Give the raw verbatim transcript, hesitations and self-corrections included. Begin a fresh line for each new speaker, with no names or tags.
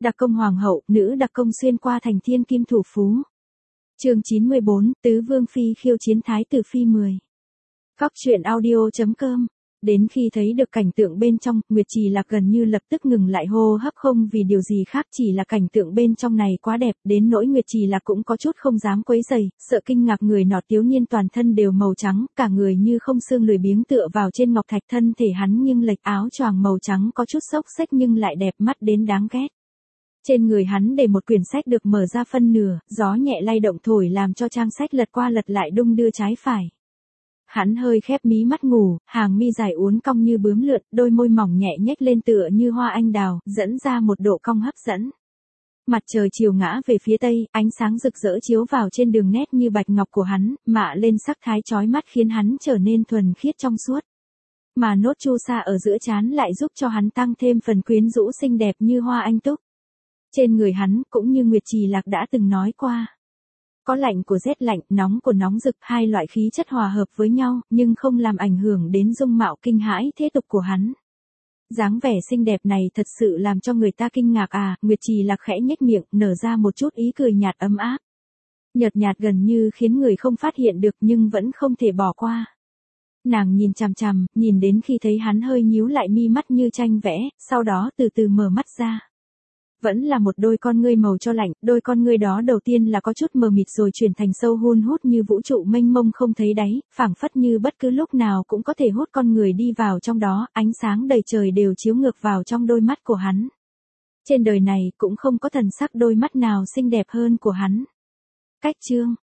Đặc công hoàng hậu, nữ đặc công xuyên qua thành thiên kim thủ phú. Chương chín mươi bốn, Tứ Vương Phi khiêu chiến Thái tử Phi mười. Cóc truyện audio chấm com. Đến khi thấy được cảnh tượng bên trong, Nguyệt Trì Lạc gần như lập tức ngừng lại hô hấp, không vì điều gì khác, chỉ là cảnh tượng bên trong này quá đẹp, đến nỗi Nguyệt Trì Lạc cũng có chút không dám quấy rầy, sợ kinh ngạc. Người nọ thiếu niên toàn thân đều màu trắng, cả người như không xương, lười biếng tựa vào trên ngọc thạch, thân thể hắn nghiêng lệch, áo choàng màu trắng có chút xốc xếch nhưng lại đẹp mắt đến đáng ghét. Trên người hắn để một quyển sách được mở ra phân nửa, gió nhẹ lay động thổi làm cho trang sách lật qua lật lại đung đưa trái phải. Hắn hơi khép mí mắt ngủ, hàng mi dài uốn cong như bướm lượn, đôi môi mỏng nhẹ nhếch lên tựa như hoa anh đào, dẫn ra một độ cong hấp dẫn. Mặt trời chiều ngã về phía tây, ánh sáng rực rỡ chiếu vào trên đường nét như bạch ngọc của hắn, mạ lên sắc thái chói mắt khiến hắn trở nên thuần khiết trong suốt. Mà nốt chu sa ở giữa trán lại giúp cho hắn tăng thêm phần quyến rũ xinh đẹp như hoa anh túc. Trên người hắn, cũng như Nguyệt Trì Lạc đã từng nói qua, có lạnh của rét lạnh, nóng của nóng rực, hai loại khí chất hòa hợp với nhau, nhưng không làm ảnh hưởng đến dung mạo kinh hãi thế tục của hắn. Dáng vẻ xinh đẹp này thật sự làm cho người ta kinh ngạc à. Nguyệt Trì Lạc khẽ nhếch miệng, nở ra một chút ý cười nhạt ấm áp. Nhợt nhạt gần như khiến người không phát hiện được nhưng vẫn không thể bỏ qua. Nàng nhìn chằm chằm, nhìn đến khi thấy hắn hơi nhíu lại mi mắt như tranh vẽ, sau đó từ từ mở mắt ra. Vẫn là một đôi con ngươi màu cho lạnh, đôi con ngươi đó đầu tiên là có chút mờ mịt rồi chuyển thành sâu hun hút như vũ trụ mênh mông không thấy đáy, phảng phất như bất cứ lúc nào cũng có thể hút con người đi vào trong đó, ánh sáng đầy trời đều chiếu ngược vào trong đôi mắt của hắn. Trên đời này cũng không có thần sắc đôi mắt nào xinh đẹp hơn của hắn. Cách chương